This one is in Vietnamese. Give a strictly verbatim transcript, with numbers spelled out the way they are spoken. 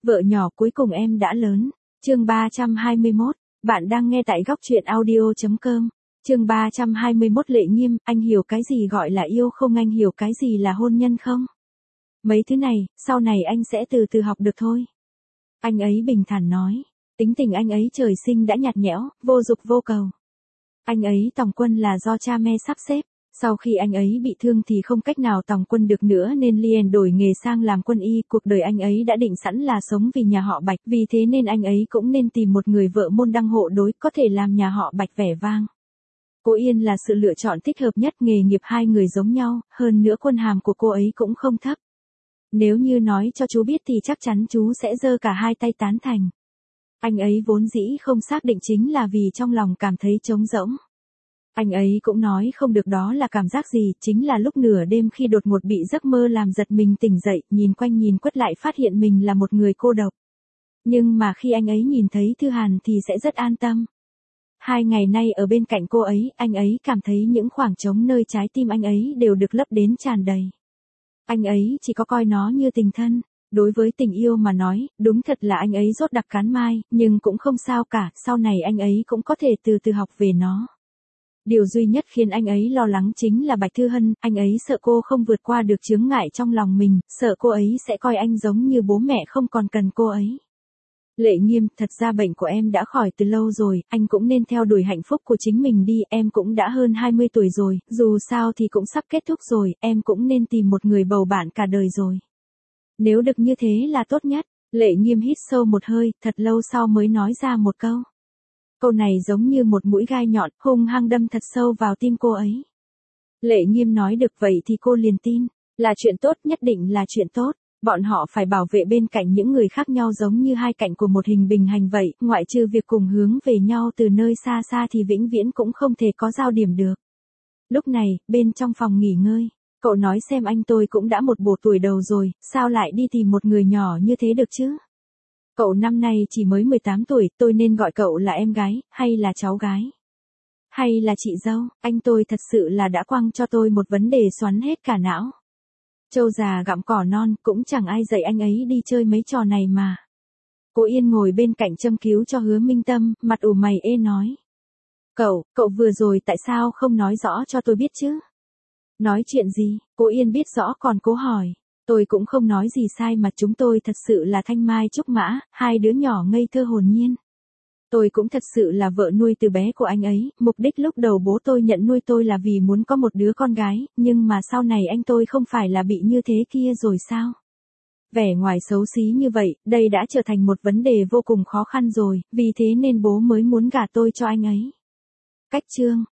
Vợ nhỏ cuối cùng em đã lớn. Chương ba trăm hai mươi mốt. Bạn đang nghe tại góc truyện audio chấm com. Chương ba trăm hai mươi mốt Lệ Nghiêm, anh hiểu cái gì gọi là yêu không, anh hiểu cái gì là hôn nhân không? Mấy thứ này, sau này anh sẽ từ từ học được thôi. Anh ấy bình thản nói. Tính tình anh ấy trời sinh đã nhạt nhẽo, vô dục vô cầu. Anh ấy tòng quân là do cha mẹ sắp xếp. Sau khi anh ấy bị thương thì không cách nào tòng quân được nữa nên liền đổi nghề sang làm quân y. Cuộc đời anh ấy đã định sẵn là sống vì nhà họ Bạch, vì thế nên anh ấy cũng nên tìm một người vợ môn đăng hộ đối có thể làm nhà họ Bạch vẻ vang. Cô Yên là sự lựa chọn thích hợp nhất, nghề nghiệp hai người giống nhau, hơn nữa quân hàm của cô ấy cũng không thấp. Nếu như nói cho chú biết thì chắc chắn chú sẽ giơ cả hai tay tán thành. Anh ấy vốn dĩ không xác định chính là vì trong lòng cảm thấy trống rỗng. Anh ấy cũng nói không được đó là cảm giác gì, chính là lúc nửa đêm khi đột ngột bị giấc mơ làm giật mình tỉnh dậy, nhìn quanh nhìn quất lại phát hiện mình là một người cô độc. Nhưng mà khi anh ấy nhìn thấy Thư Hàn thì sẽ rất an tâm. Hai ngày nay ở bên cạnh cô ấy, anh ấy cảm thấy những khoảng trống nơi trái tim anh ấy đều được lấp đến tràn đầy. Anh ấy chỉ có coi nó như tình thân. Đối với tình yêu mà nói, đúng thật là anh ấy rốt đặc cán mai, nhưng cũng không sao cả, sau này anh ấy cũng có thể từ từ học về nó. Điều duy nhất khiến anh ấy lo lắng chính là Bạch Thư Hân, anh ấy sợ cô không vượt qua được chướng ngại trong lòng mình, sợ cô ấy sẽ coi anh giống như bố mẹ không còn cần cô ấy. Lệ Nghiêm, thật ra bệnh của em đã khỏi từ lâu rồi, anh cũng nên theo đuổi hạnh phúc của chính mình đi, em cũng đã hơn hai mươi tuổi rồi, dù sao thì cũng sắp kết thúc rồi, em cũng nên tìm một người bầu bạn cả đời rồi. Nếu được như thế là tốt nhất. Lệ Nghiêm hít sâu một hơi, thật lâu sau mới nói ra một câu. Câu này giống như một mũi gai nhọn, hung hăng đâm thật sâu vào tim cô ấy. Lệ Nghiêm nói được vậy thì cô liền tin, là chuyện tốt, nhất định là chuyện tốt. Bọn họ phải bảo vệ bên cạnh những người khác nhau giống như hai cạnh của một hình bình hành vậy, ngoại trừ việc cùng hướng về nhau từ nơi xa xa thì vĩnh viễn cũng không thể có giao điểm được. Lúc này, bên trong phòng nghỉ ngơi, cậu nói xem anh tôi cũng đã một bộ tuổi đầu rồi, sao lại đi tìm một người nhỏ như thế được chứ? Cậu năm nay chỉ mới mười tám tuổi, tôi nên gọi cậu là em gái, hay là cháu gái? Hay là chị dâu? Anh tôi thật sự là đã quăng cho tôi một vấn đề xoắn hết cả não. Trâu già gặm cỏ non, cũng chẳng ai dạy anh ấy đi chơi mấy trò này mà. Cô Yên ngồi bên cạnh châm cứu cho Hứa Minh Tâm, mặt ủ mày ê nói. Cậu, cậu vừa rồi tại sao không nói rõ cho tôi biết chứ? Nói chuyện gì? Cô Yên biết rõ còn cố hỏi. Tôi cũng không nói gì sai mà, chúng tôi thật sự là Thanh Mai Trúc Mã, hai đứa nhỏ ngây thơ hồn nhiên. Tôi cũng thật sự là vợ nuôi từ bé của anh ấy, mục đích lúc đầu bố tôi nhận nuôi tôi là vì muốn có một đứa con gái, nhưng mà sau này anh tôi không phải là bị như thế kia rồi sao? Vẻ ngoài xấu xí như vậy, đây đã trở thành một vấn đề vô cùng khó khăn rồi, vì thế nên bố mới muốn gả tôi cho anh ấy. Cách chương.